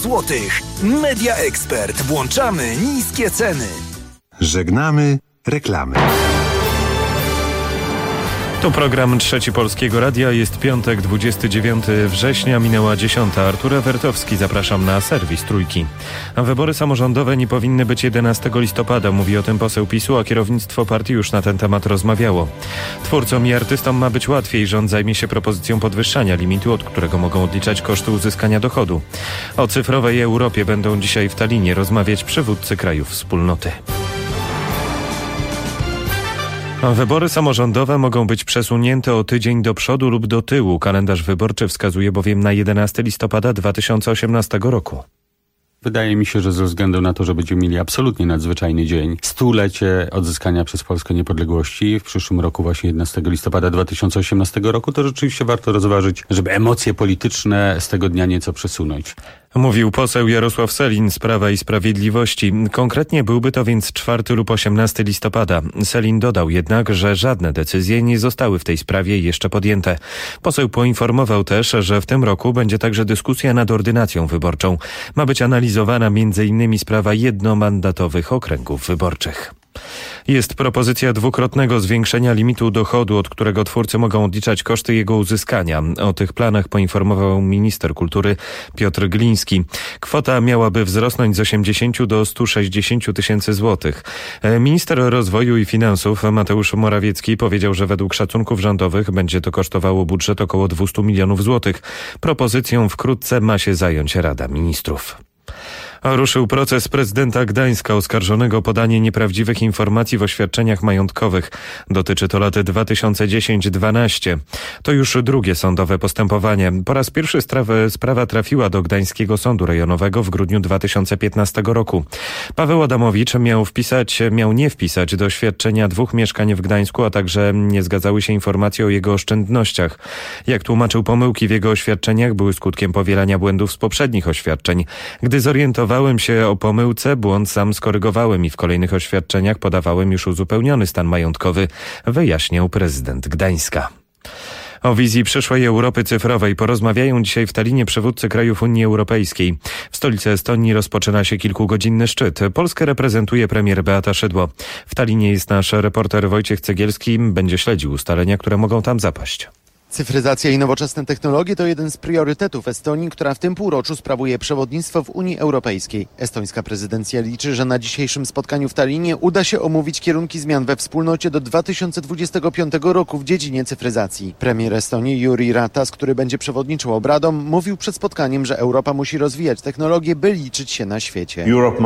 złotych. Media Expert. Włączamy niskie ceny. Żegnamy reklamy. To program Trzeci Polskiego Radia. Jest piątek, 29 września, minęła 10. Artur Ewertowski, zapraszam na serwis Trójki. Wybory samorządowe nie powinny być 11 listopada, mówi o tym poseł PiS-u, a kierownictwo partii już na ten temat rozmawiało. Twórcom i artystom ma być łatwiej, rząd zajmie się propozycją podwyższania limitu, od którego mogą odliczać koszty uzyskania dochodu. O cyfrowej Europie będą dzisiaj w Tallinie rozmawiać przywódcy krajów wspólnoty. Wybory samorządowe mogą być przesunięte o tydzień do przodu lub do tyłu. Kalendarz wyborczy wskazuje bowiem na 11 listopada 2018 roku. Wydaje mi się, że ze względu na to, że będziemy mieli absolutnie nadzwyczajny dzień, 100-lecie odzyskania przez Polskę niepodległości w przyszłym roku, właśnie 11 listopada 2018 roku, to rzeczywiście warto rozważyć, żeby emocje polityczne z tego dnia nieco przesunąć. Mówił poseł Jarosław Sellin z Prawa i Sprawiedliwości. Konkretnie byłby to więc 4 lub 18 listopada. Sellin dodał jednak, że żadne decyzje nie zostały w tej sprawie jeszcze podjęte. Poseł poinformował też, że w tym roku będzie także dyskusja nad ordynacją wyborczą. Ma być analizowana m.in. sprawa jednomandatowych okręgów wyborczych. Jest propozycja dwukrotnego zwiększenia limitu dochodu, od którego twórcy mogą odliczać koszty jego uzyskania. O tych planach poinformował minister kultury Piotr Gliński. Kwota miałaby wzrosnąć z 80 do 160 tysięcy złotych. Minister rozwoju i finansów Mateusz Morawiecki powiedział, że według szacunków rządowych będzie to kosztowało budżet około 200 milionów złotych. Propozycją wkrótce ma się zająć Rada Ministrów. Ruszył proces prezydenta Gdańska oskarżonego o podanie nieprawdziwych informacji w oświadczeniach majątkowych. Dotyczy to lat 2010-12. To już drugie sądowe postępowanie. Po raz pierwszy sprawa trafiła do Gdańskiego Sądu Rejonowego w grudniu 2015 roku. Paweł Adamowicz miał nie wpisać do oświadczenia 2 mieszkań w Gdańsku, a także nie zgadzały się informacje o jego oszczędnościach. Jak tłumaczył, pomyłki w jego oświadczeniach były skutkiem powielania błędów z poprzednich oświadczeń. Gdy zorientowałem się o pomyłce, błąd sam skorygowałem i w kolejnych oświadczeniach podawałem już uzupełniony stan majątkowy, wyjaśniał prezydent Gdańska. O wizji przyszłej Europy cyfrowej porozmawiają dzisiaj w Tallinie przywódcy krajów Unii Europejskiej. W stolicy Estonii rozpoczyna się kilkugodzinny szczyt. Polskę reprezentuje premier Beata Szydło. W Tallinie jest nasz reporter Wojciech Cegielski. Będzie śledził ustalenia, które mogą tam zapaść. Cyfryzacja i nowoczesne technologie to jeden z priorytetów Estonii, która w tym półroczu sprawuje przewodnictwo w Unii Europejskiej. Estońska prezydencja liczy, że na dzisiejszym spotkaniu w Tallinie uda się omówić kierunki zmian we wspólnocie do 2025 roku w dziedzinie cyfryzacji. Premier Estonii Jüri Ratas, który będzie przewodniczył obradom, mówił przed spotkaniem, że Europa musi rozwijać technologie, by liczyć się na świecie.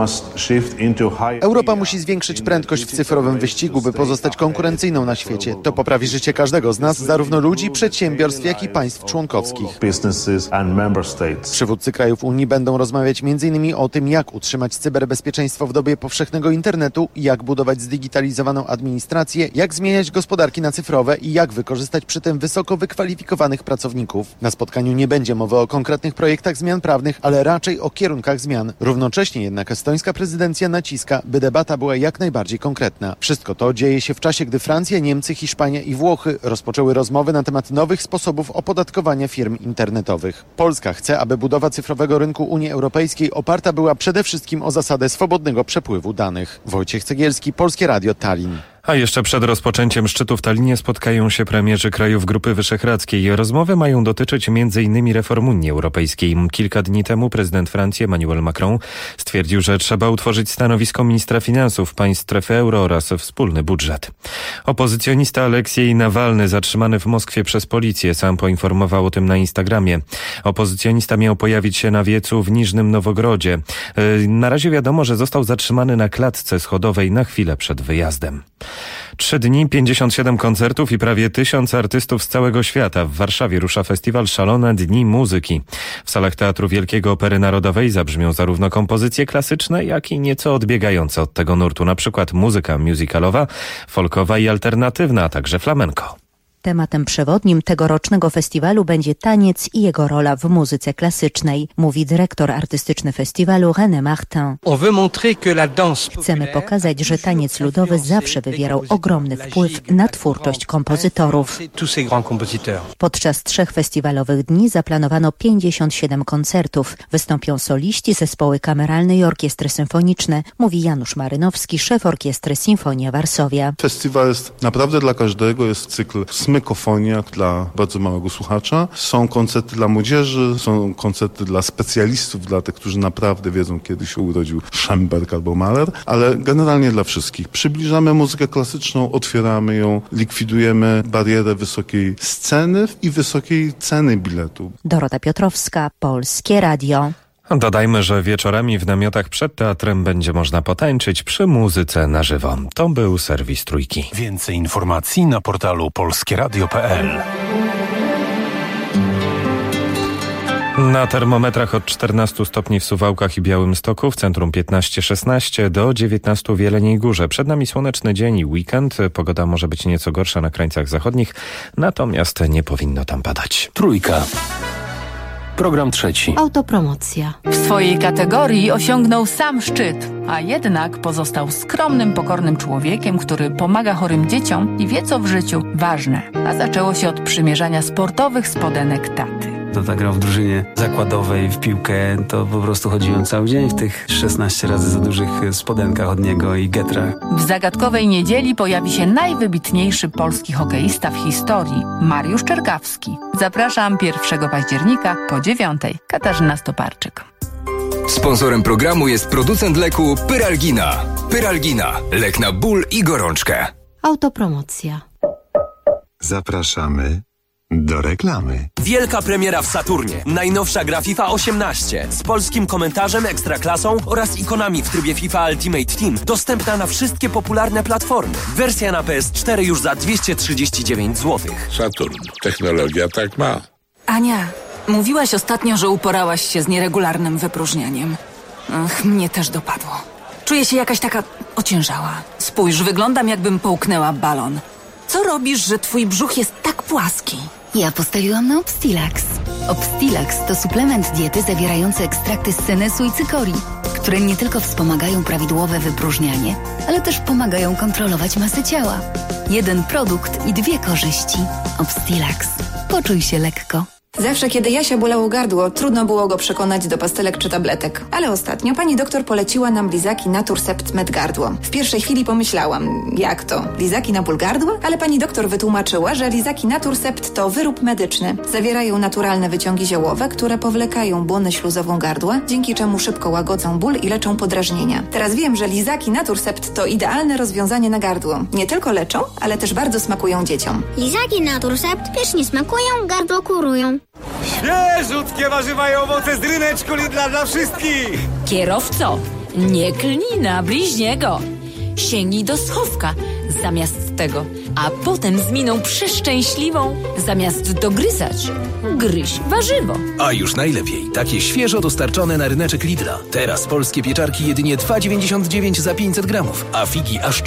Europa musi zwiększyć prędkość w cyfrowym wyścigu, by pozostać konkurencyjną na świecie. To poprawi życie każdego z nas, zarówno ludzi, przedsiębiorstw, jak i państw członkowskich. Przywódcy krajów Unii będą rozmawiać m.in. o tym, jak utrzymać cyberbezpieczeństwo w dobie powszechnego internetu, jak budować zdigitalizowaną administrację, jak zmieniać gospodarki na cyfrowe i jak wykorzystać przy tym wysoko wykwalifikowanych pracowników. Na spotkaniu nie będzie mowy o konkretnych projektach zmian prawnych, ale raczej o kierunkach zmian. Równocześnie jednak estońska prezydencja naciska, by debata była jak najbardziej konkretna. Wszystko to dzieje się w czasie, gdy Francja, Niemcy, Hiszpania i Włochy rozpoczęły rozmowy na temat nowych sposobów opodatkowania firm internetowych. Polska chce, aby budowa cyfrowego rynku Unii Europejskiej oparta była przede wszystkim o zasadę swobodnego przepływu danych. Wojciech Cegielski, Polskie Radio, Tallinn. A jeszcze przed rozpoczęciem szczytu w Tallinie spotkają się premierzy krajów Grupy Wyszehradzkiej. Rozmowy mają dotyczyć m.in. reform Unii Europejskiej. Kilka dni temu prezydent Francji Emmanuel Macron stwierdził, że trzeba utworzyć stanowisko ministra finansów państw strefy euro oraz wspólny budżet. Opozycjonista Aleksiej Nawalny zatrzymany w Moskwie przez policję. Sam poinformował o tym na Instagramie. Opozycjonista miał pojawić się na wiecu w Niżnym Nowogrodzie. Na razie wiadomo, że został zatrzymany na klatce schodowej na chwilę przed wyjazdem. 3 dni, 57 koncertów i prawie 1000 artystów z całego świata. W Warszawie rusza festiwal Szalone Dni Muzyki. W salach Teatru Wielkiego Opery Narodowej zabrzmią zarówno kompozycje klasyczne, jak i nieco odbiegające od tego nurtu, na przykład muzyka musicalowa, folkowa i alternatywna, a także flamenco. Tematem przewodnim tegorocznego festiwalu będzie taniec i jego rola w muzyce klasycznej, mówi dyrektor artystyczny festiwalu René Martin. Chcemy pokazać, że taniec ludowy zawsze wywierał ogromny wpływ na twórczość kompozytorów. Podczas 3 festiwalowych dni zaplanowano 57 koncertów. Wystąpią soliści, zespoły kameralne i orkiestry symfoniczne, mówi Janusz Marynowski, szef orkiestry Sinfonia Varsovia. Festiwal jest naprawdę dla każdego, jest cykl smykofonia dla bardzo małego słuchacza. Są koncerty dla młodzieży, są koncerty dla specjalistów, dla tych, którzy naprawdę wiedzą, kiedy się urodził Schönberg albo Mahler, ale generalnie dla wszystkich. Przybliżamy muzykę klasyczną, otwieramy ją, likwidujemy barierę wysokiej sceny i wysokiej ceny biletu. Dorota Piotrowska, Polskie Radio. Dodajmy, że wieczorami w namiotach przed teatrem będzie można potańczyć przy muzyce na żywo. To był serwis Trójki. Więcej informacji na portalu polskieradio.pl. Na termometrach od 14 stopni w Suwałkach i Białymstoku, w centrum 15-16, do 19 w Jeleniej Górze. Przed nami słoneczny dzień i weekend. Pogoda może być nieco gorsza na krańcach zachodnich, natomiast nie powinno tam padać. Trójka. Program trzeci. Autopromocja. W swojej kategorii osiągnął sam szczyt, a jednak pozostał skromnym, pokornym człowiekiem, który pomaga chorym dzieciom i wie, co w życiu ważne. A zaczęło się od przymierzania sportowych spodenek taty. Tata grał w drużynie zakładowej w piłkę, to po prostu chodziłem cały dzień w tych 16 razy za dużych spodenkach od niego i getrach. W zagadkowej niedzieli pojawi się najwybitniejszy polski hokeista w historii, Mariusz Czerkawski. Zapraszam 1 października po 9:00. Katarzyna Stoparczyk. Sponsorem programu jest producent leku Pyralgina. Pyralgina. Lek na ból i gorączkę. Autopromocja. Zapraszamy do reklamy. Wielka premiera w Saturnie. Najnowsza gra FIFA 18 z polskim komentarzem, ekstraklasą oraz ikonami w trybie FIFA Ultimate Team. Dostępna na wszystkie popularne platformy. Wersja na PS4 już za 239 zł. Saturn. Technologia tak ma. Ania, mówiłaś ostatnio, że uporałaś się z nieregularnym wypróżnianiem. Ach, mnie też dopadło. Czuję się jakaś taka ociężała. Spójrz, wyglądam, jakbym połknęła balon. Co robisz, że twój brzuch jest tak płaski? Ja postawiłam na Obstilax. Obstilax to suplement diety zawierający ekstrakty z senesu i cykorii, które nie tylko wspomagają prawidłowe wypróżnianie, ale też pomagają kontrolować masę ciała. Jeden produkt i 2 korzyści. Obstilax. Poczuj się lekko. Zawsze, kiedy Jasia bolało gardło, trudno było go przekonać do pastelek czy tabletek. Ale ostatnio pani doktor poleciła nam lizaki Naturcept Med Gardło. W pierwszej chwili pomyślałam, jak to? Lizaki na ból gardła? Ale pani doktor wytłumaczyła, że lizaki Naturcept to wyrób medyczny. Zawierają naturalne wyciągi ziołowe, które powlekają błonę śluzową gardła, dzięki czemu szybko łagodzą ból i leczą podrażnienia. Teraz wiem, że lizaki Naturcept to idealne rozwiązanie na gardło. Nie tylko leczą, ale też bardzo smakują dzieciom. Lizaki Naturcept pysznie smakują, gardło kurują. Świeżutkie warzywa i owoce z ryneczku Lidla dla wszystkich! Kierowco, nie klnij na bliźniego. Sięgnij do schowka zamiast tego, a potem z miną przeszczęśliwą, zamiast dogryzać, gryź warzywo. A już najlepiej, takie świeżo dostarczone na ryneczek Lidla. Teraz polskie pieczarki jedynie 2,99 za 500 gramów, a figi aż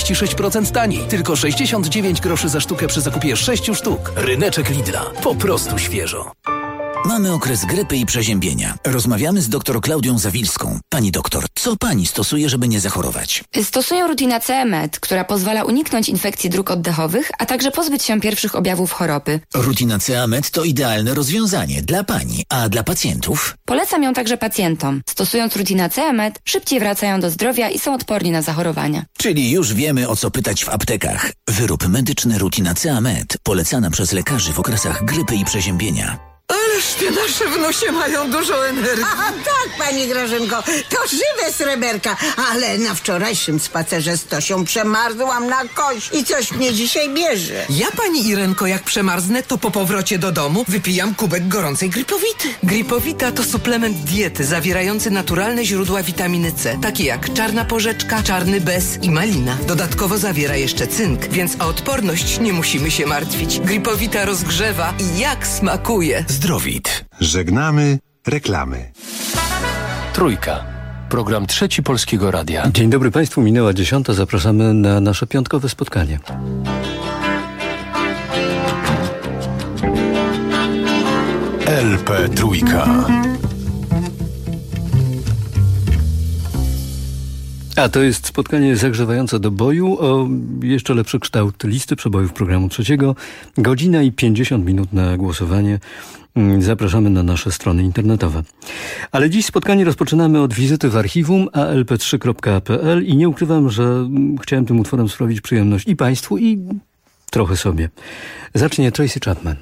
46% taniej. Tylko 69 groszy za sztukę przy zakupie 6 sztuk. Ryneczek Lidla. Po prostu świeżo. Mamy okres grypy i przeziębienia. Rozmawiamy z dr Klaudią Zawilską. Pani doktor, co pani stosuje, żeby nie zachorować? Stosuję Rutina CE-Med, która pozwala uniknąć infekcji dróg oddechowych, a także pozbyć się pierwszych objawów choroby. Rutina CE-Med to idealne rozwiązanie dla pani, a dla pacjentów? Polecam ją także pacjentom. Stosując Rutina CE-Med, szybciej wracają do zdrowia i są odporni na zachorowania. Czyli już wiemy, o co pytać w aptekach. Wyrób medyczny Rutina CE-Med, polecana przez lekarzy w okresach grypy i przeziębienia. Ależ te nasze wnusie mają dużo energii. A tak, pani Grażynko, to żywe sreberka, ale na wczorajszym spacerze z Tosią przemarzłam na kość i coś mnie dzisiaj bierze. Ja, pani Irenko, jak przemarznę, to po powrocie do domu wypijam kubek gorącej Gripowity. Gripowita to suplement diety zawierający naturalne źródła witaminy C, takie jak czarna porzeczka, czarny bez i malina. Dodatkowo zawiera jeszcze cynk, więc o odporność nie musimy się martwić. Gripowita rozgrzewa i jak smakuje. Zdrowit. Żegnamy reklamy. Trójka. Program trzeci Polskiego Radia. Dzień dobry Państwu, minęła 10:00. Zapraszamy na nasze piątkowe spotkanie. LP Trójka. A to jest spotkanie zagrzewające do boju o jeszcze lepszy kształt listy przebojów programu trzeciego. 1 i 50 minut na głosowanie. Zapraszamy na nasze strony internetowe. Ale dziś spotkanie rozpoczynamy od wizyty w archiwum alp3.pl i nie ukrywam, że chciałem tym utworem sprawić przyjemność i Państwu, i trochę sobie. Zacznie Tracy Chapman.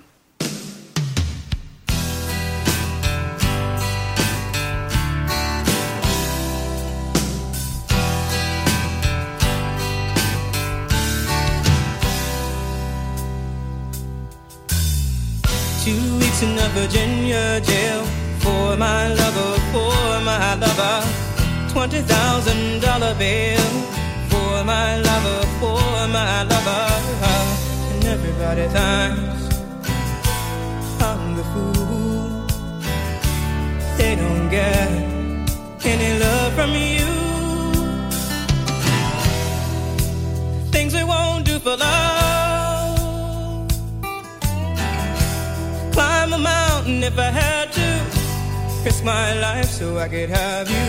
In a Virginia jail for my lover, $20,000 bill for my lover, and everybody thinks I'm the fool. They don't get any love from you. Things we won't do for love. Climb a mountain if I had to, risk my life so I could have you.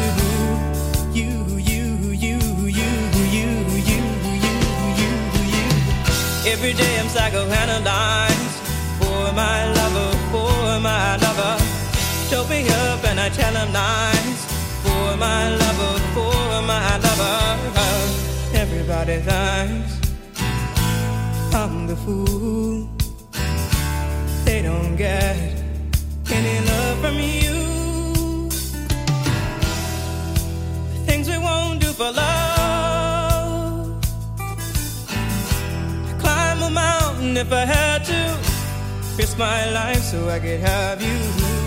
Every day I'm psychoanalyzed for my lover. Choke me up and I tell him lies for my lover. Everybody thinks I'm the fool. They don't get any love from you. Things we won't do for love. Climb a mountain if I had to, risk my life so I could have you.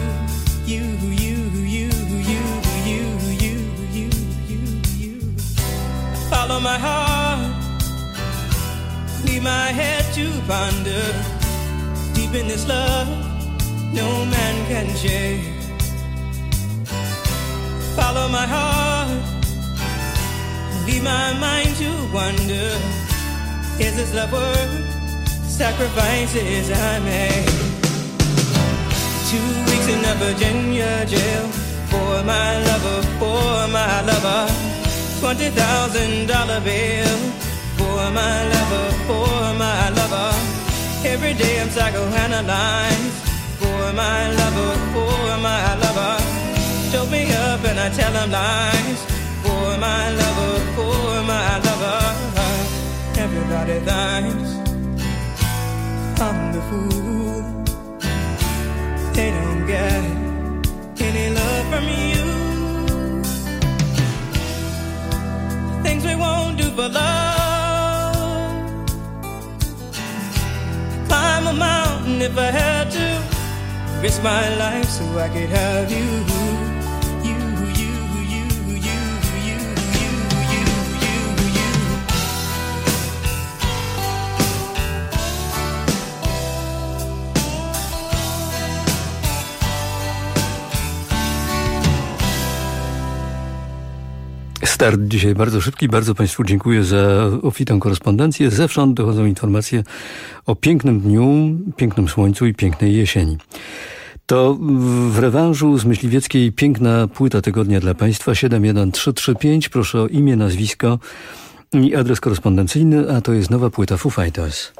Follow my heart, leave my head to ponder. Deep in this love, no man can share. Follow my heart, leave my mind to wonder. Is this love worth sacrifices I made? 2 weeks in a Virginia jail for my lover, $20,000 bill for my lover. Every day I'm psychoanalyzed for my lover. Choke me up and I tell him lies for my lover. Everybody thinks I'm the fool. They don't get any love from you. Things we won't do for love. Climb a mountain if I had to, risk my life so I could have you. Start dzisiaj bardzo szybki. Bardzo Państwu dziękuję za obfitą korespondencję. Zewsząd dochodzą informacje o pięknym dniu, pięknym słońcu i pięknej jesieni. To w rewanżu z Myśliwieckiej piękna płyta tygodnia dla Państwa 71335. Proszę o imię, nazwisko i adres korespondencyjny, a to jest nowa płyta Foo Fighters.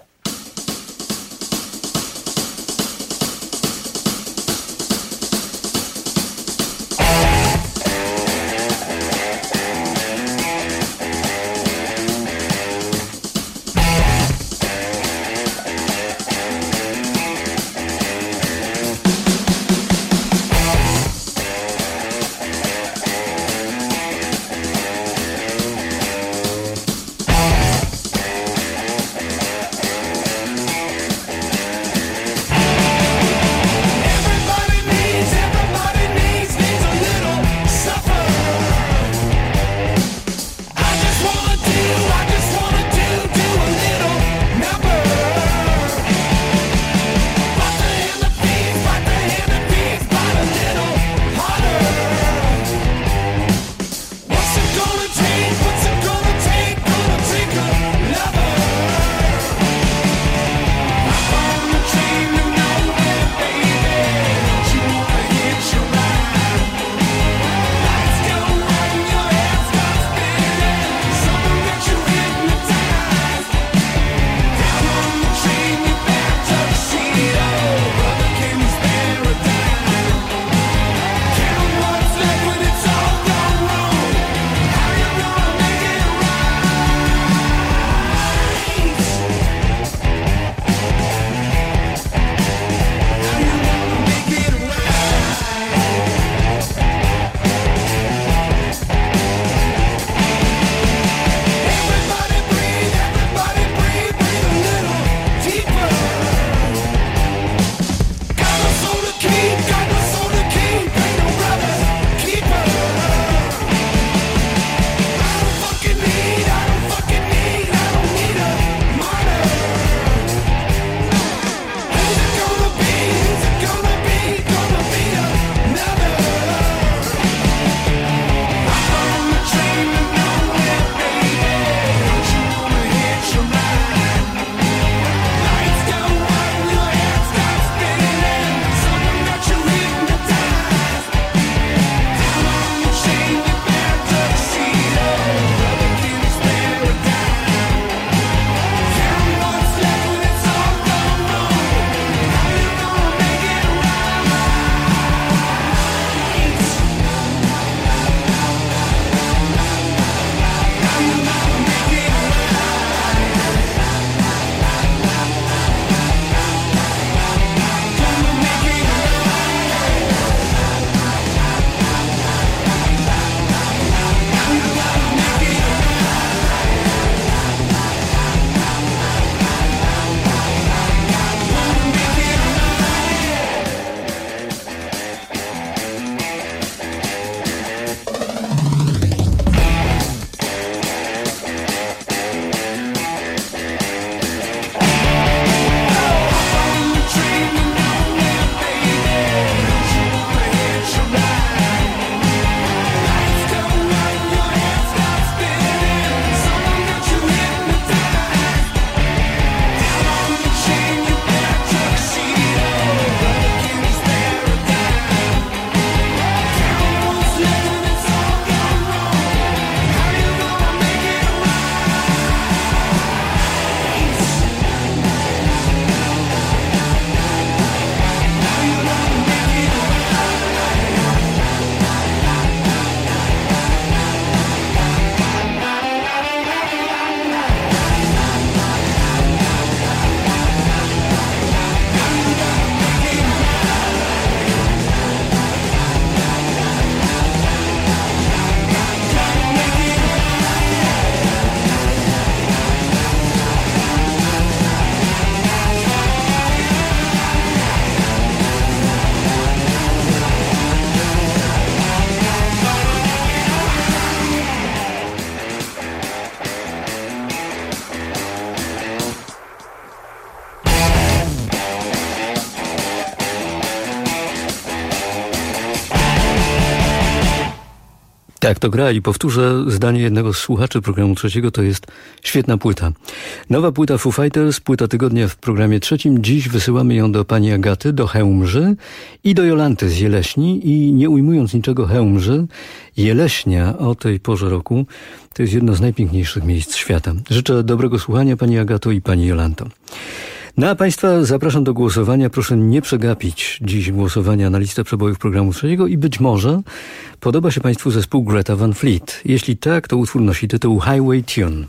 Tak, to gra i powtórzę zdanie jednego z słuchaczy programu trzeciego, to jest świetna płyta. Nowa płyta Foo Fighters, płyta tygodnia w programie trzecim. Dziś wysyłamy ją do pani Agaty, do Chełmży i do Jolanty z Jeleśni i nie ujmując niczego Chełmży, Jeleśnia o tej porze roku to jest jedno z najpiękniejszych miejsc świata. Życzę dobrego słuchania pani Agato i pani Jolanto. No a Państwa zapraszam do głosowania. Proszę nie przegapić dziś głosowania na listę przebojów programu trzeciego i być może podoba się Państwu zespół Greta Van Fleet. Jeśli tak, to utwór nosi tytuł Highway Tune.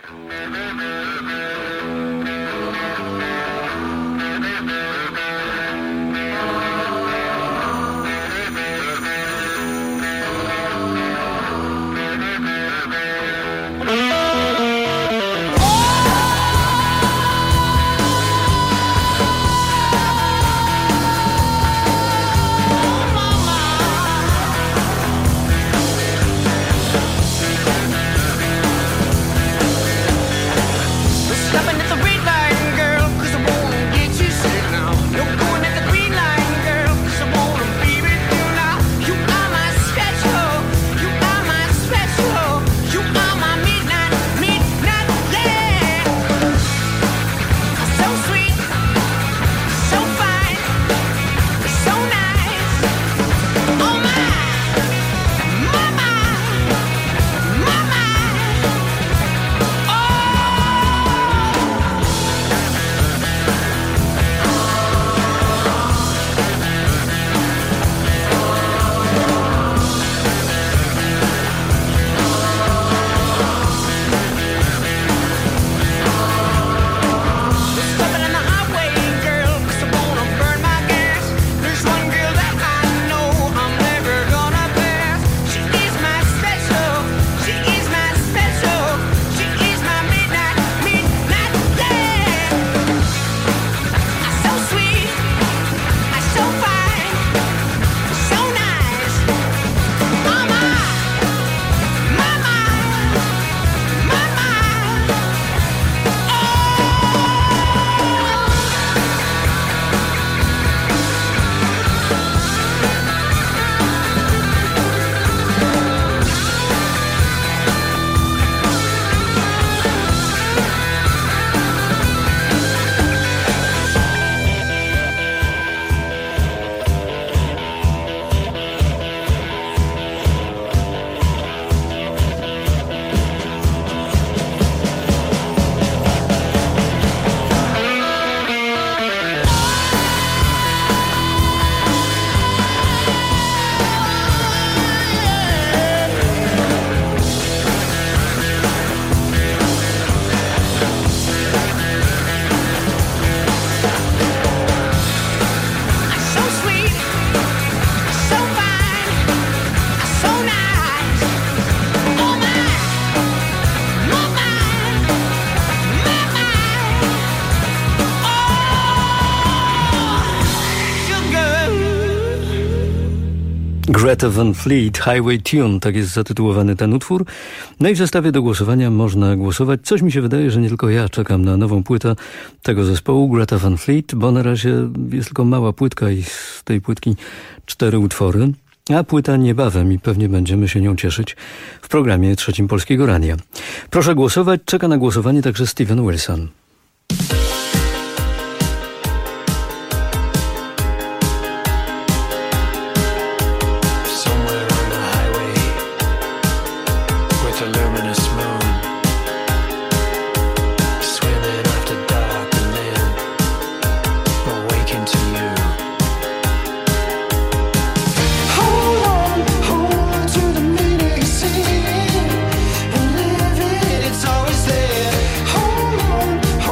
Greta Van Fleet, Highway Tune, tak jest zatytułowany ten utwór. No i w zestawie do głosowania można głosować. Coś mi się wydaje, że nie tylko ja czekam na nową płytę tego zespołu, Greta Van Fleet, bo na razie jest tylko mała płytka i z tej płytki 4 utwory. A płyta niebawem i pewnie będziemy się nią cieszyć w programie trzecim Polskiego Radia. Proszę głosować, czeka na głosowanie także Steven Wilson. Hold on.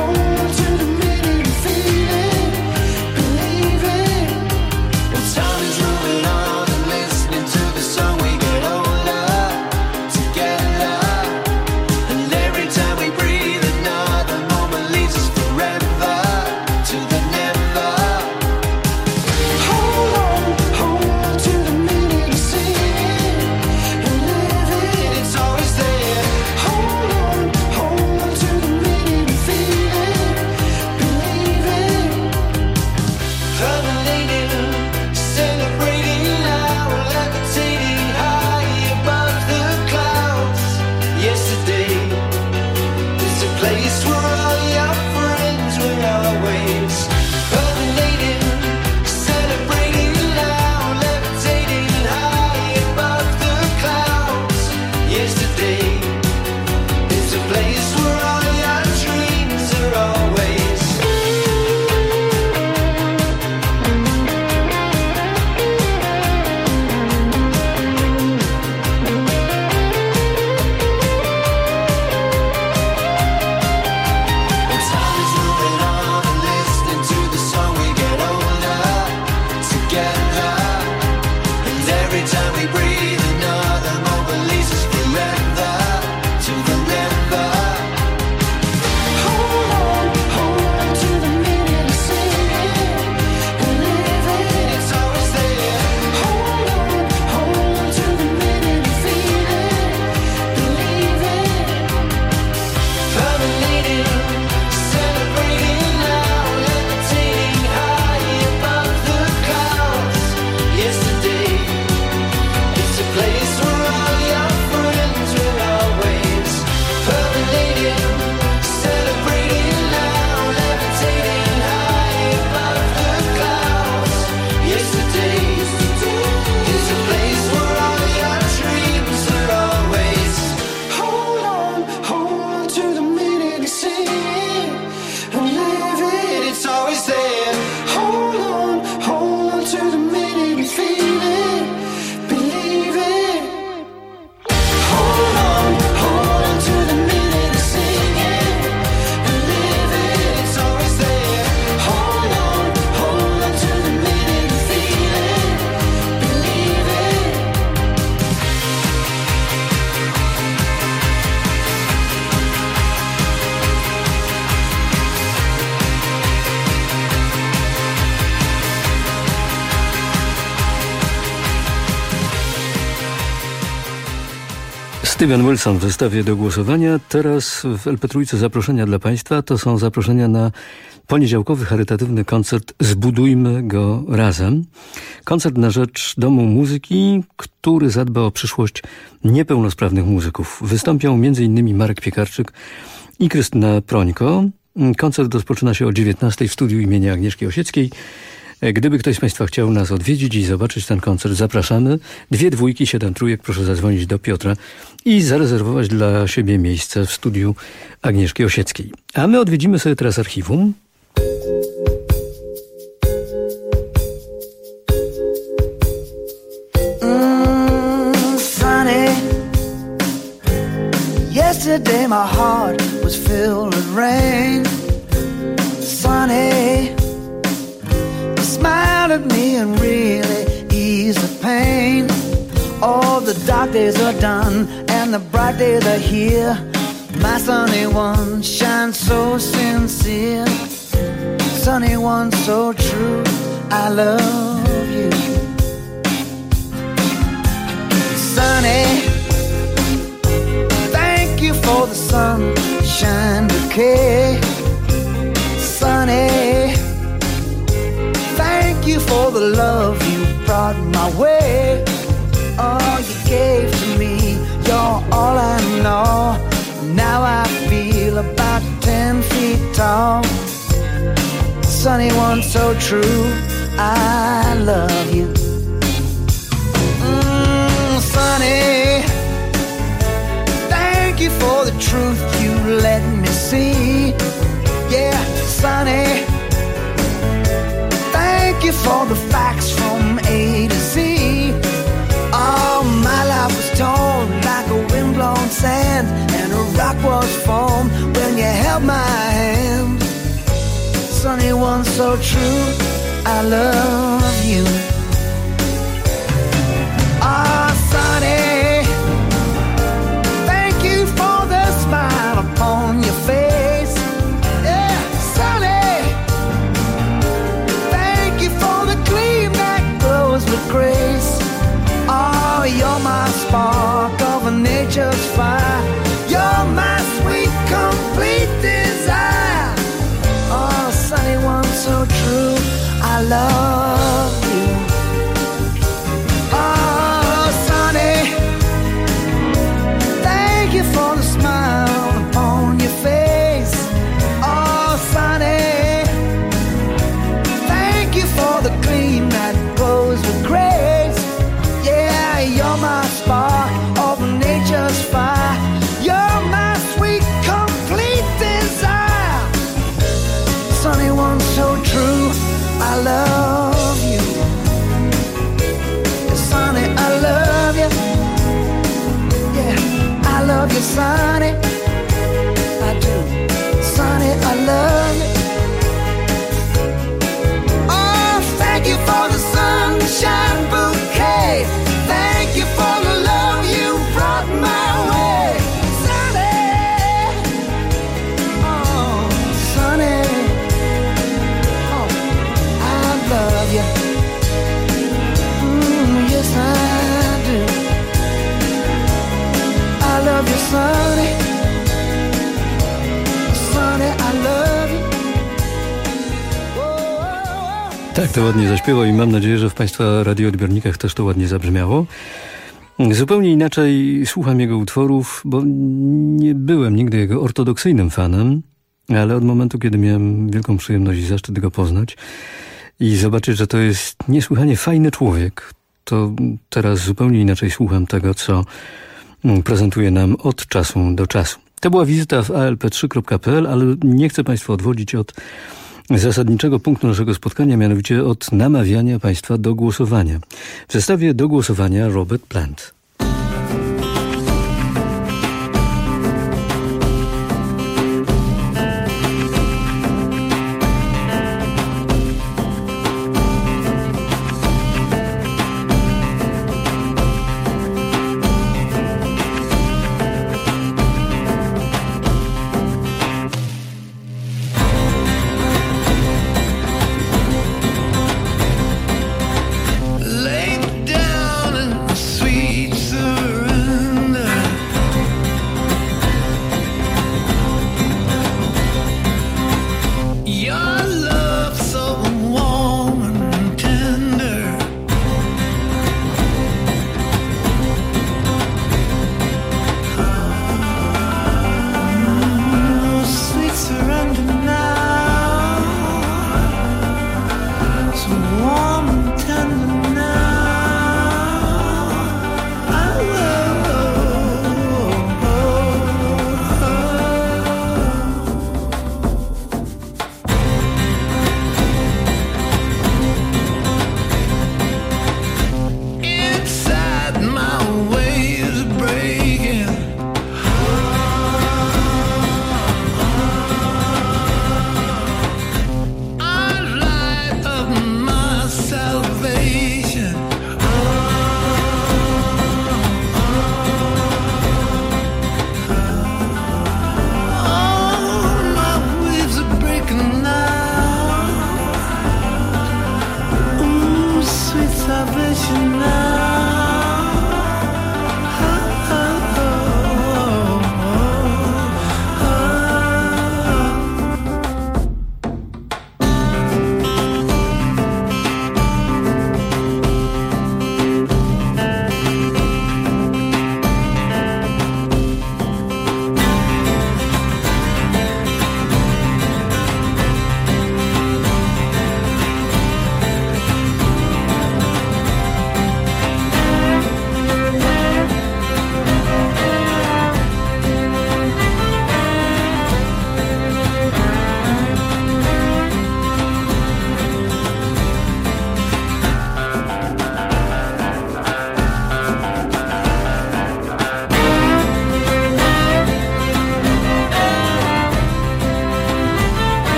Steven Wilson w zestawie do głosowania. Teraz w LP3 zaproszenia dla Państwa to są zaproszenia na poniedziałkowy charytatywny koncert Zbudujmy go razem. Koncert na rzecz Domu Muzyki, który zadba o przyszłość niepełnosprawnych muzyków. Wystąpią m.in. Marek Piekarczyk i Krystyna Prońko. Koncert rozpoczyna się o 19:00 w studiu imienia Agnieszki Osieckiej. Gdyby ktoś z Państwa chciał nas odwiedzić i zobaczyć ten koncert, zapraszamy. 2 dwójki, 7 trójek. Proszę zadzwonić do Piotra i zarezerwować dla siebie miejsce w studiu Agnieszki Osieckiej. A my odwiedzimy sobie teraz archiwum. Sunny. Yesterday my heart was filled with rain. Sunny. Smiled at me and really eased the pain. All the dark days are done and the bright days are here. My sunny one shines so sincere. Sunny one so true, I love you. Sunny, thank you for the sunshine bouquet. Sunny, thank you for the love you brought my way. All you gave to me, you're all I know. Now I feel about 10 feet tall. Sunny one so true, I love you. Sunny, thank you for the truth you let me see. Yeah, Sunny, thank you for the facts from A to Z. Oh, my life was torn like a windblown sand, and a rock was formed when you held my hand. Sunny one so true, I love you. Ah, Sunny, thank you for the smile upon your face. Yeah, Sunny, thank you for the gleam that glows with grace. Oh, you're my spark of nature's fire. You're my sweet, complete desire. Oh, Sunny one so true, I love you. Oh, Sunny, thank you for the smile upon your face. Oh, Sunny, thank you for the gleam that glows with grace. Yeah, you're my spark of nature's fire. You're my sweet, complete desire. Sunny one so true, I love you. Yeah, Sunny, I love you. Yeah, I love you, Sunny. I do. Sunny, I love you. Oh, thank you for the sunshine bouquet. Thank you for the love you brought my way. Sunny, oh, Sunny, oh, I love you. Yes, I do. I love you, Sunny. Sunny, I love you. Tak, to ładnie zaśpiewał i mam nadzieję, że w Państwa radioodbiornikach też to ładnie zabrzmiało. Zupełnie inaczej słucham jego utworów, bo nie byłem nigdy jego ortodoksyjnym fanem, ale od momentu, kiedy miałem wielką przyjemność i zaszczyt go poznać i zobaczyć, że to jest niesłychanie fajny człowiek, to teraz zupełnie inaczej słucham tego, co prezentuje nam od czasu do czasu. To była wizyta w alp3.pl, ale nie chcę Państwa odwodzić od zasadniczego punktu naszego spotkania, mianowicie od namawiania Państwa do głosowania. W zestawie do głosowania Robert Plant. Lay down in the sweet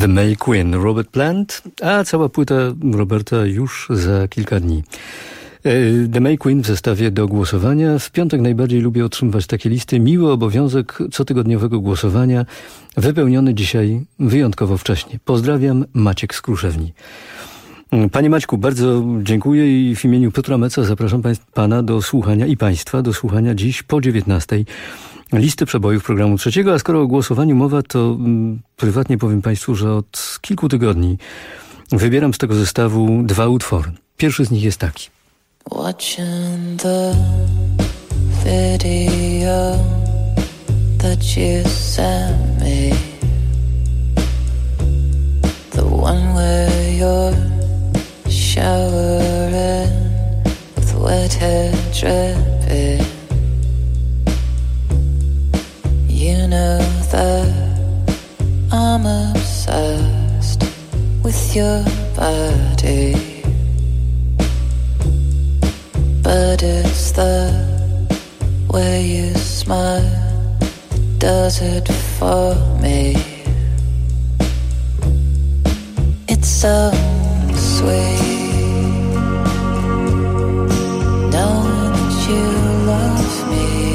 The May Queen, Robert Plant, a cała płyta Roberta już za kilka dni. The May Queen w zestawie do głosowania. W piątek najbardziej lubię otrzymywać takie listy. Miły obowiązek cotygodniowego głosowania, wypełniony dzisiaj wyjątkowo wcześnie. Pozdrawiam, Maciek z Kruszewni. Panie Maćku, bardzo dziękuję i w imieniu Piotra Meca zapraszam pana do słuchania i państwa do słuchania dziś po 19:00 listy przebojów programu trzeciego, a skoro o głosowaniu mowa, to prywatnie powiem państwu, że od kilku tygodni wybieram z tego zestawu 2 utwory. Pierwszy z nich jest taki. Watching the video that you sent me, the one where you're showering with wet hair dripping. You know that I'm obsessed with your body, but it's the way you smile that does it for me. It's so sweet knowing that you love me,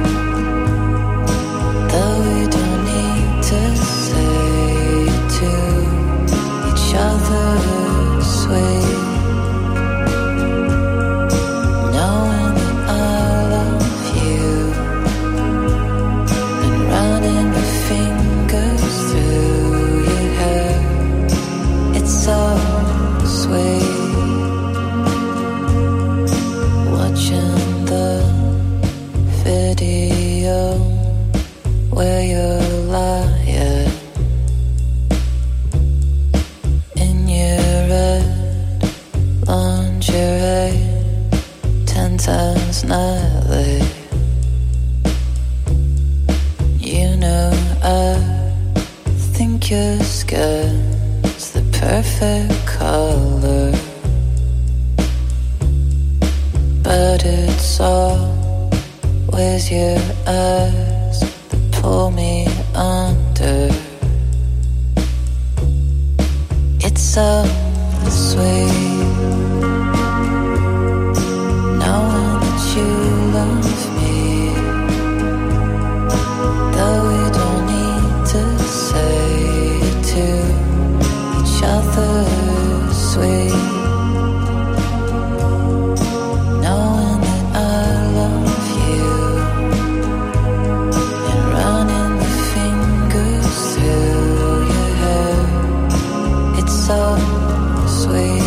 though we don't need to say to each other sweet. So sweet, watching the video where you're lying in your red lingerie 10 times nightly. You know I think your skin's the perfect color, but it's always your eyes that pull me under. It's so sweet knowing that you love me, though we don't need to say it to each other sweet. Knowing that I love you and running the fingers through your hair. It's so sweet.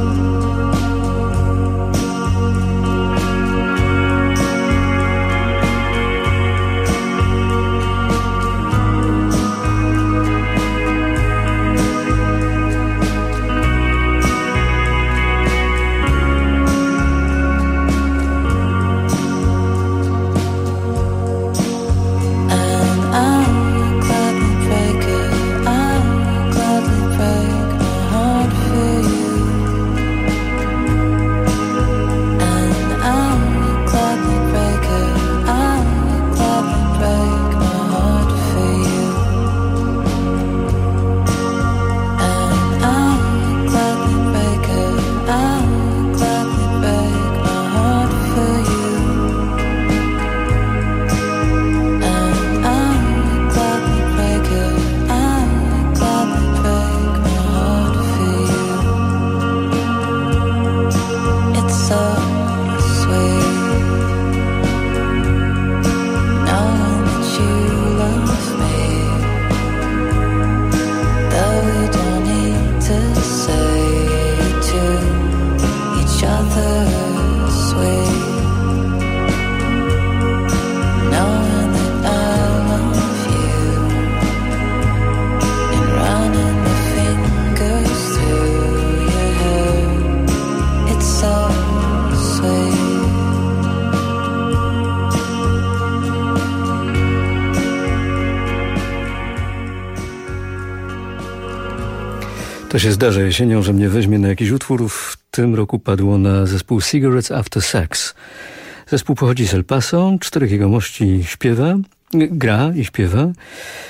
To się zdarza jesienią, że mnie weźmie na jakiś utwór. W tym roku padło na zespół Cigarettes After Sex. Zespół pochodzi z El Paso, 4 jegomości gra i śpiewa.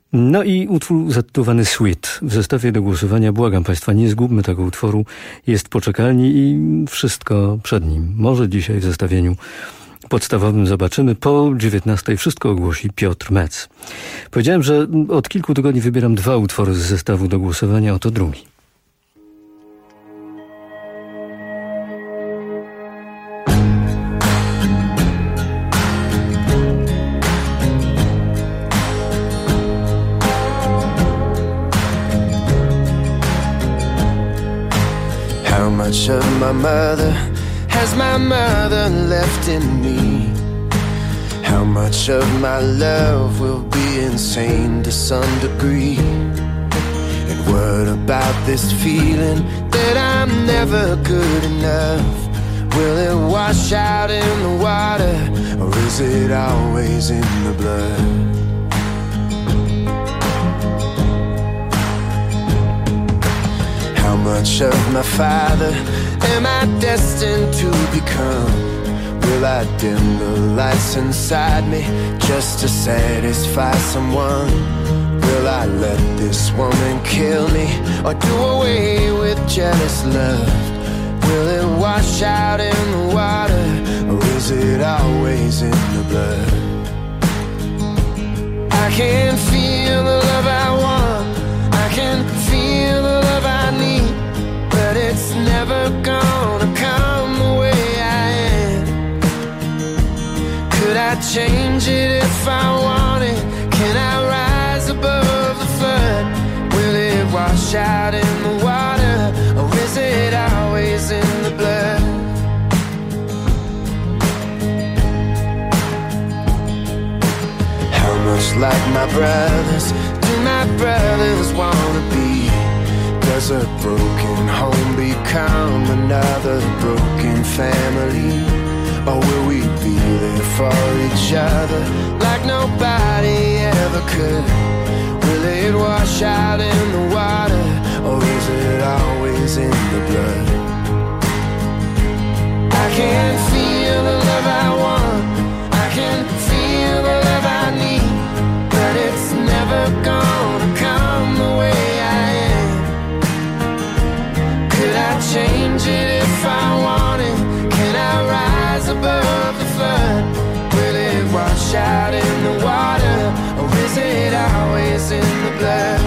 No i utwór zatytułowany Sweet. W zestawie do głosowania, błagam Państwa, nie zgubmy tego utworu. Jest poczekalni i wszystko przed nim. Może dzisiaj w zestawieniu podstawowym zobaczymy. Po 19:00 wszystko ogłosi Piotr Metz. Powiedziałem, że od kilku tygodni wybieram 2 utwory z zestawu do głosowania. Oto drugi. How much of my mother has my mother left in me? How much of my love will be insane to some degree? And what about this feeling that I'm never good enough? Will it wash out in the water, or is it always in the blood? How much of my father am I destined to become? Will I dim the lights inside me just to satisfy someone? Will I let this woman kill me, or do away with jealous love? Will it wash out in the water, or is it always in the blood? I can feel the love I want, I can feel the love I need, but it's never gonna come the way I am. Could I change it if I wanted? Can I rise above the flood? Will it wash out in the water, or is it always in the blood? How much like my brothers do my brothers wanna be? Does a broken home become another broken family? Or will we be there for each other like nobody ever could? Will it wash out in the water, or is it always in the blood? I can feel the love I want, I can feel the love I need, but it's never gonna come the way I am. Could I change it if I wanted? Can I rise above the flood? Will it wash out in the water, or is it always in the blood?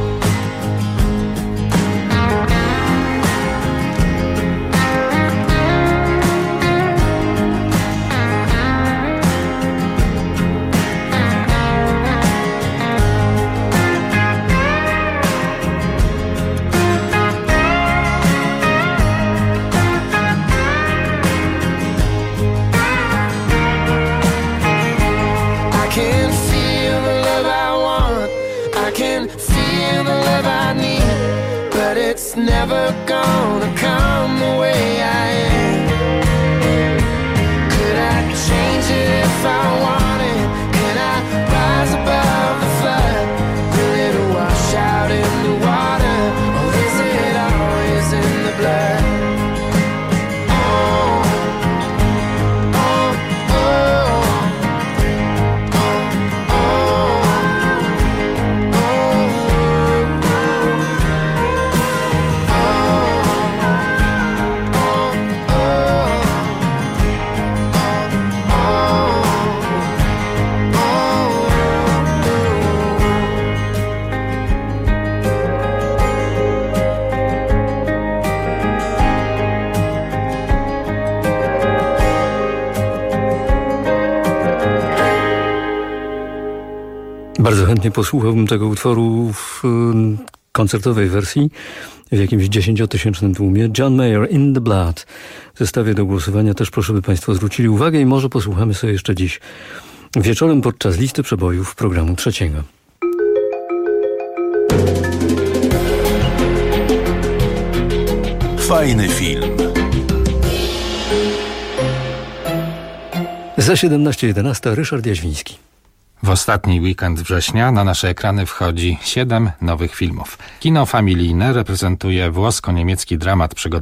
It's never gonna come the way I am. Could I change it if I wanted? Can I rise above the flood? Will it wash out in the water, or is it always in the blood? Bardzo chętnie posłuchałbym tego utworu w koncertowej wersji w jakimś 10-tysięcznym tłumie. John Mayer, In the Blood. W zestawie do głosowania też proszę, by Państwo zwrócili uwagę i może posłuchamy sobie jeszcze dziś wieczorem podczas listy przebojów programu trzeciego. Fajny film. Za 17:11 Ryszard Jaźwiński. W ostatni weekend września na nasze ekrany wchodzi 7 nowych filmów. Kino familijne reprezentuje włosko-niemiecki dramat przygodowy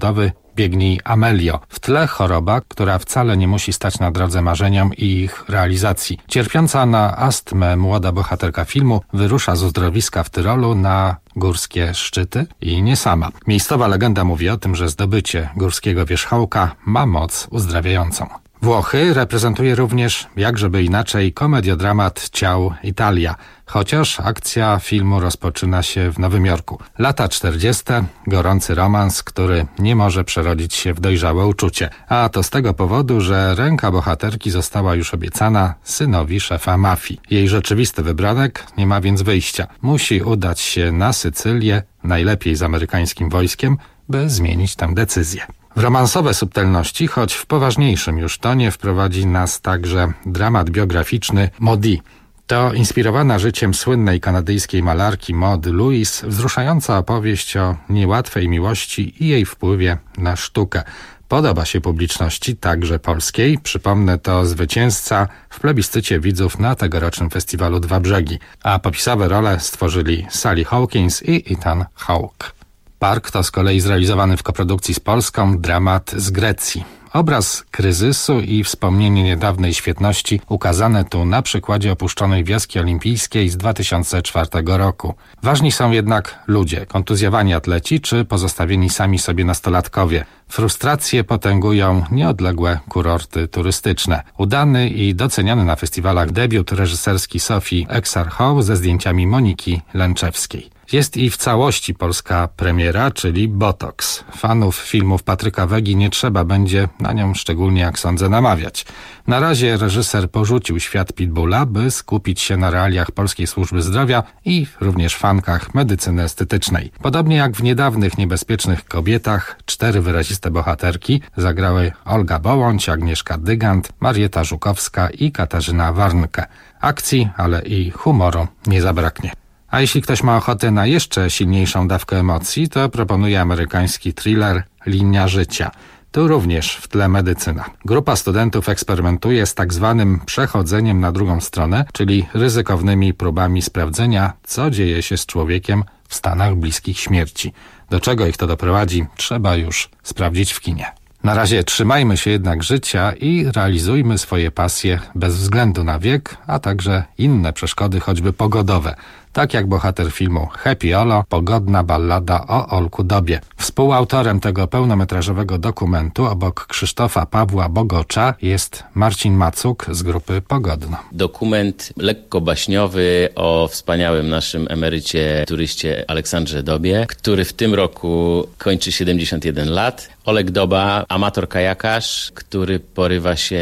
Biegnij Amelio. W tle choroba, która wcale nie musi stać na drodze marzeniom i ich realizacji. Cierpiąca na astmę młoda bohaterka filmu wyrusza z uzdrowiska w Tyrolu na górskie szczyty i nie sama. Miejscowa legenda mówi o tym, że zdobycie górskiego wierzchołka ma moc uzdrawiającą. Włochy reprezentuje również, jakżeby inaczej, komediodramat Ciao Italia, chociaż akcja filmu rozpoczyna się w Nowym Jorku. Lata 40. gorący romans, który nie może przerodzić się w dojrzałe uczucie. A to z tego powodu, że ręka bohaterki została już obiecana synowi szefa mafii. Jej rzeczywisty wybranek nie ma więc wyjścia. Musi udać się na Sycylię, najlepiej z amerykańskim wojskiem, by zmienić tę decyzję. W romansowe subtelności, choć w poważniejszym już tonie, wprowadzi nas także dramat biograficzny Maudie. To inspirowana życiem słynnej kanadyjskiej malarki Maud Louise wzruszająca opowieść o niełatwej miłości i jej wpływie na sztukę. Podoba się publiczności, także polskiej. Przypomnę, to zwycięzca w plebiscycie widzów na tegorocznym festiwalu Dwa Brzegi. A popisowe role stworzyli Sally Hawkins i Ethan Hawke. Park to z kolei zrealizowany w koprodukcji z Polską dramat z Grecji. Obraz kryzysu i wspomnienie niedawnej świetności ukazane tu na przykładzie opuszczonej wioski olimpijskiej z 2004 roku. Ważni są jednak ludzie, kontuzjowani atleci czy pozostawieni sami sobie nastolatkowie. Frustracje potęgują nieodległe kurorty turystyczne. Udany i doceniany na festiwalach debiut reżyserski Sofii Exarchou ze zdjęciami Moniki Lęczewskiej. Jest i w całości polska premiera, czyli Botox. Fanów filmów Patryka Wegi nie trzeba będzie na nią szczególnie, jak sądzę, namawiać. Na razie reżyser porzucił świat Pitbulla, by skupić się na realiach polskiej służby zdrowia i również fankach medycyny estetycznej. Podobnie jak w niedawnych Niebezpiecznych kobietach, 4 wyraziste bohaterki zagrały Olga Bołądź, Agnieszka Dygant, Marieta Żukowska i Katarzyna Warnke. Akcji, ale i humoru nie zabraknie. A jeśli ktoś ma ochotę na jeszcze silniejszą dawkę emocji, to proponuję amerykański thriller Linia życia. Tu również w tle medycyna. Grupa studentów eksperymentuje z tak zwanym przechodzeniem na drugą stronę, czyli ryzykownymi próbami sprawdzenia, co dzieje się z człowiekiem w stanach bliskich śmierci. Do czego ich to doprowadzi, trzeba już sprawdzić w kinie. Na razie trzymajmy się jednak życia i realizujmy swoje pasje bez względu na wiek, a także inne przeszkody, choćby pogodowe. Tak jak bohater filmu Happy Olo, pogodna ballada o Olku Dobie. Współautorem tego pełnometrażowego dokumentu obok Krzysztofa Pawła Bogocza jest Marcin Macuk z grupy Pogodno. Dokument lekko baśniowy o wspaniałym naszym emerycie, turyście Aleksandrze Dobie, który w tym roku kończy 71 lat. Olek Doba, amator kajakarz, który porywa się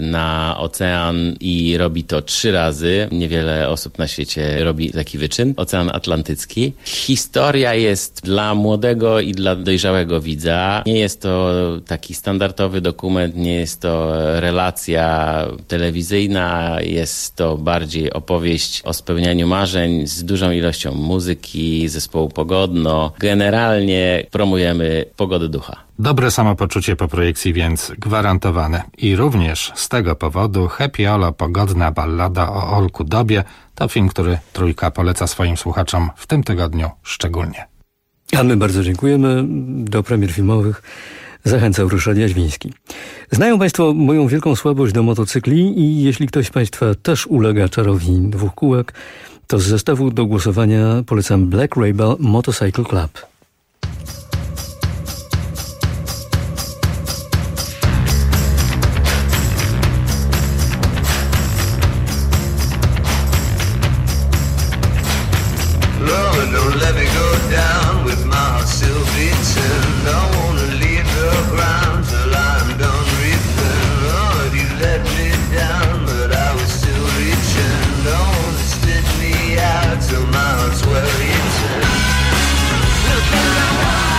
na ocean i robi to 3 razy. Niewiele osób na świecie robi taki wyczyn. Ocean Atlantycki. Historia jest dla młodego i dla dojrzałego widza. Nie jest to taki standardowy dokument, nie jest to relacja telewizyjna, jest to bardziej opowieść o spełnianiu marzeń z dużą ilością muzyki, zespołu Pogodno. Generalnie promujemy pogodę ducha. Dobre samopoczucie po projekcji więc gwarantowane. I również z tego powodu Happy Olo, pogodna ballada o Olku Dobie to film, który Trójka poleca swoim słuchaczom w tym tygodniu szczególnie. A my bardzo dziękujemy. Do premier filmowych zachęcał Ryszard Jaźwiński. Znają Państwo moją wielką słabość do motocykli i jeśli ktoś z Państwa też ulega czarowi 2 kółek, to z zestawu do głosowania polecam Black Rebel Motorcycle Club. Don't let me go down with my Sylvieton. Don't wanna leave the ground till I'm done reaping. Oh, you let me down, but I was still reaching. Don't wanna stitch me out till my 12 years. Look at my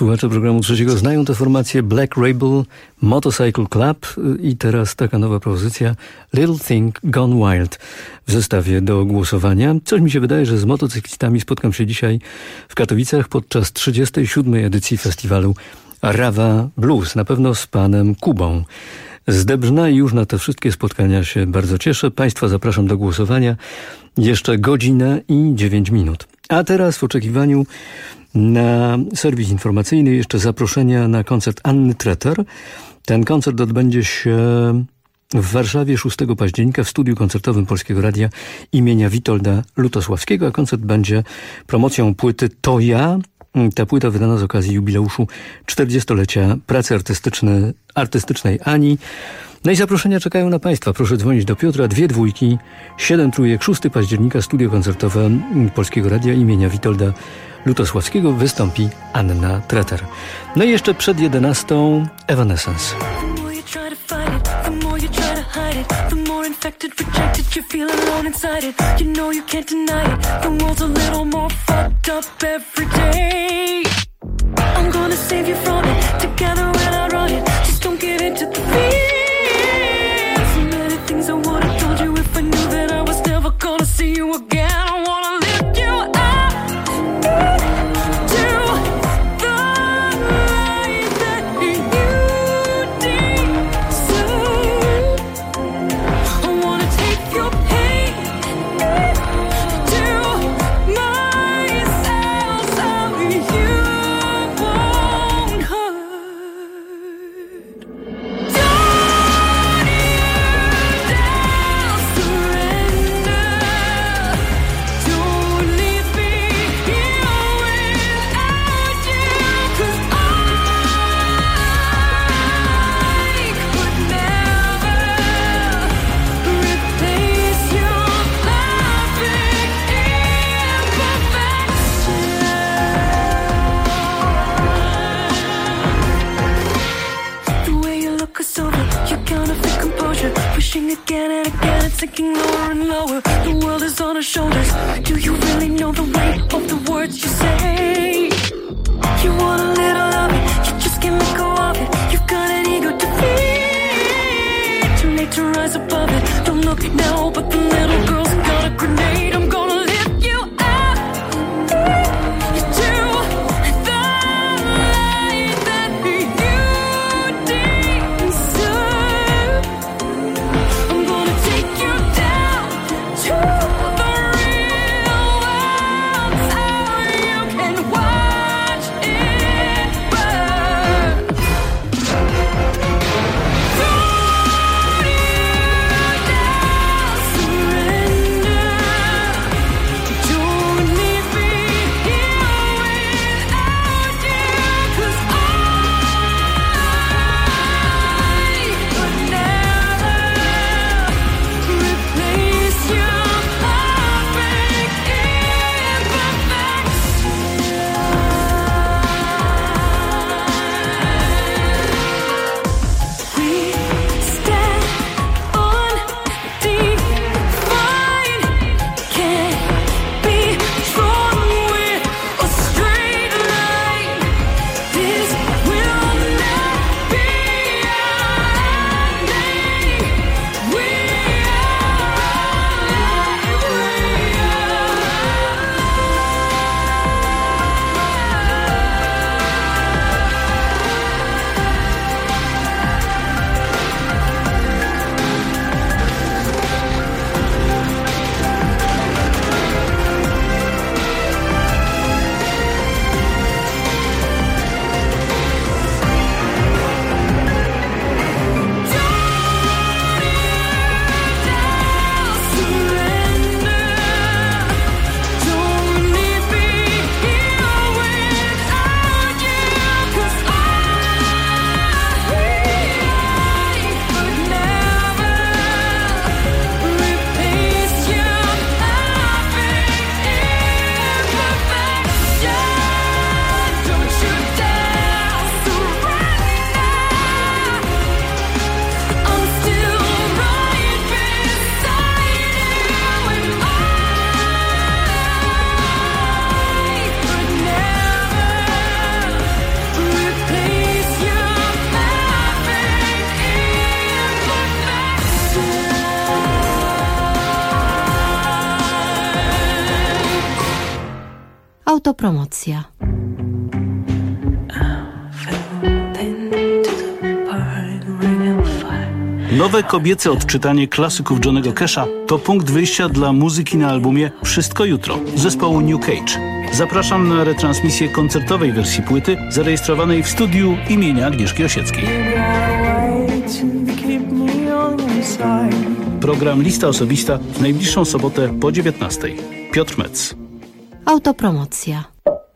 Słuchacze programu Trzeciego znają tę formację Black Rebel Motorcycle Club i teraz taka nowa propozycja Little Thing Gone Wild w zestawie do głosowania. Coś mi się wydaje, że z motocyklistami spotkam się dzisiaj w Katowicach podczas 37. edycji festiwalu Rawa Blues. Na pewno z panem Kubą z Dębna i już na te wszystkie spotkania się bardzo cieszę. Państwa zapraszam do głosowania. Jeszcze godzinę i 9 minut. A teraz w oczekiwaniu na serwis informacyjny jeszcze zaproszenia na koncert Anny Treter. Ten koncert odbędzie się w Warszawie 6 października w studiu koncertowym Polskiego Radia imienia Witolda Lutosławskiego, a koncert będzie promocją płyty To Ja. Ta płyta wydana z okazji jubileuszu 40-lecia pracy artystycznej Ani. No i zaproszenia czekają na Państwa. Proszę dzwonić do Piotra 2 dwójki 7 trójek 6 października studio koncertowe Polskiego Radia imienia Witolda Lutosławskiego wystąpi Anna Treter. No i jeszcze przed 11 Evanescence. The more infected, rejected, you feel alone inside it. You know you can't deny it. The world's a little more fucked up every day. I'm gonna save you from it. Together we'll outrun it. Just don't get into the fear. So many things I would've told you if I knew that I was never gonna see you again. I wanna lift you up to the light that you deserve. I wanna take your pain to myself so you won't hurt. Don't you dare surrender. Don't leave me here without you, 'cause I could never replace your perfect imperfection. The way you look us over, your counterfeit composure, pushing again and again and sinking lower and lower. The world is on our shoulders. Do you really know the weight of the words you say? You want a little of it, you just can't let go of it. You've got an ego to feed, too late to rise above it. Don't look now, but the little girl's got a grenade. I'm gonna lift you up to the light that you deserve. I'm gonna take you down to the real world so you can watch it burn. Don't you dare surrender. Autopromocja. Nowe kobiece odczytanie klasyków Johnnego Casha to punkt wyjścia dla muzyki na albumie Wszystko Jutro zespołu New Cage. Zapraszam na retransmisję koncertowej wersji płyty zarejestrowanej w studiu imienia Agnieszki Osieckiej. Program Lista Osobista w najbliższą sobotę po 19:00. Piotr Metz. Autopromocja.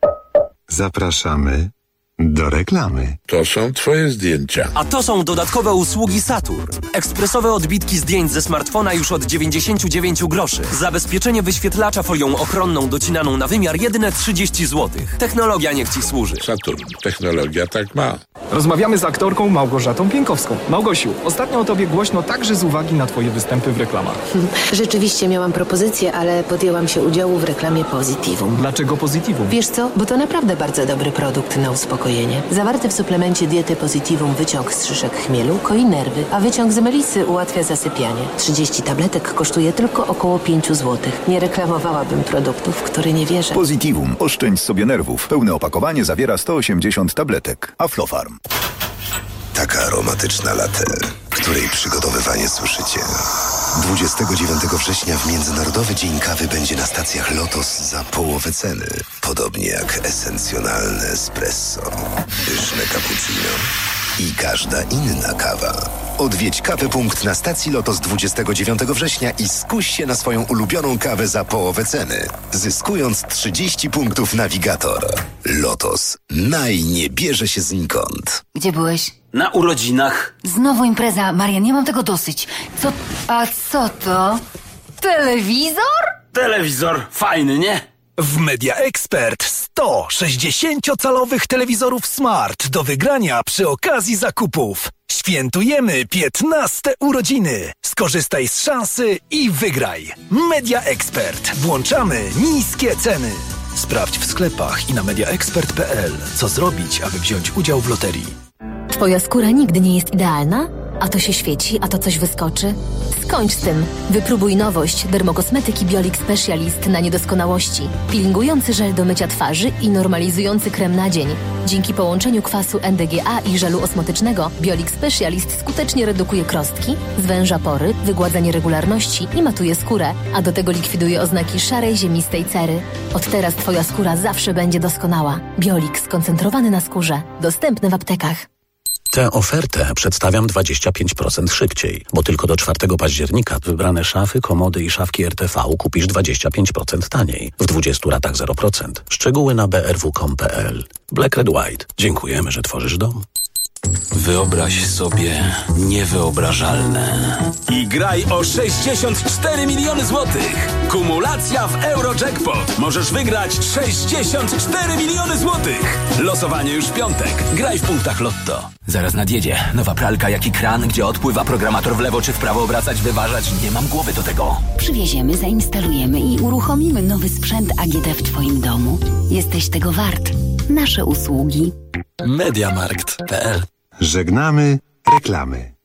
Zapraszamy do reklamy. To są twoje zdjęcia. A to są dodatkowe usługi Saturn. Ekspresowe odbitki zdjęć ze smartfona już od 99 groszy. Zabezpieczenie wyświetlacza folią ochronną docinaną na wymiar jedyne 30 zł. Technologia niech ci służy. Saturn. Technologia tak ma. Rozmawiamy z aktorką Małgorzatą Pienkowską. Małgosiu, ostatnio o tobie głośno także z uwagi na twoje występy w reklamach. Rzeczywiście miałam propozycję, ale podjęłam się udziału w reklamie Positivum. Dlaczego Positivum? Wiesz co, bo to naprawdę bardzo dobry produkt na uspokojenie. Zawarty w suplemencie diety Positivum wyciąg z szyszek chmielu koi nerwy, a wyciąg z melisy ułatwia zasypianie. 30 tabletek kosztuje tylko około 5 zł. Nie reklamowałabym produktów, w które nie wierzę. Positivum. Oszczędź sobie nerwów. Pełne opakowanie zawiera 180 tabletek. Aflofarm. Taka aromatyczna latte, której przygotowywanie słyszycie. 29 września w Międzynarodowy Dzień Kawy będzie na stacjach Lotos za połowę ceny. Podobnie jak esencjonalne espresso, pyszne cappuccino i każda inna kawa. Odwiedź Kawy.punkt na stacji Lotos 29 września i skuś się na swoją ulubioną kawę za połowę ceny, zyskując 30 punktów Navigator. Lotos. Nie bierze się znikąd. Gdzie byłeś? Na urodzinach. Znowu impreza. Marian, nie mam tego dosyć. Co to? Telewizor? Telewizor. Fajny, nie? W Media Expert 100 60-calowych telewizorów Smart do wygrania przy okazji zakupów. Świętujemy 15 urodziny. Skorzystaj z szansy i wygraj. Media Expert. Włączamy niskie ceny. Sprawdź w sklepach i na mediaexpert.pl, co zrobić, aby wziąć udział w loterii. Twoja skóra nigdy nie jest idealna? A to się świeci, a to coś wyskoczy? Skończ z tym. Wypróbuj nowość dermokosmetyki Biolix Specialist na niedoskonałości. Peelingujący żel do mycia twarzy i normalizujący krem na dzień. Dzięki połączeniu kwasu NDGA i żelu osmotycznego Biolix Specialist skutecznie redukuje krostki, zwęża pory, wygładza nieregularności i matuje skórę, a do tego likwiduje oznaki szarej, ziemistej cery. Od teraz Twoja skóra zawsze będzie doskonała. Biolix skoncentrowany na skórze. Dostępny w aptekach. Tę ofertę przedstawiam 25% szybciej, bo tylko do 4 października wybrane szafy, komody i szafki RTV kupisz 25% taniej, w 20 ratach 0%. Szczegóły na brw.com.pl. Black Red White. Dziękujemy, że tworzysz dom. Wyobraź sobie niewyobrażalne. I graj o 64 miliony złotych. Kumulacja w Eurojackpot. Możesz wygrać 64 miliony złotych. Losowanie już w piątek. Graj w punktach Lotto. Zaraz nadjedzie. Nowa pralka jak i kran, gdzie odpływa programator w lewo czy w prawo obracać, wyważać. Nie mam głowy do tego. Przywieziemy, zainstalujemy i uruchomimy nowy sprzęt AGD w Twoim domu. Jesteś tego wart. Nasze usługi. Mediamarkt.pl. Żegnamy reklamy.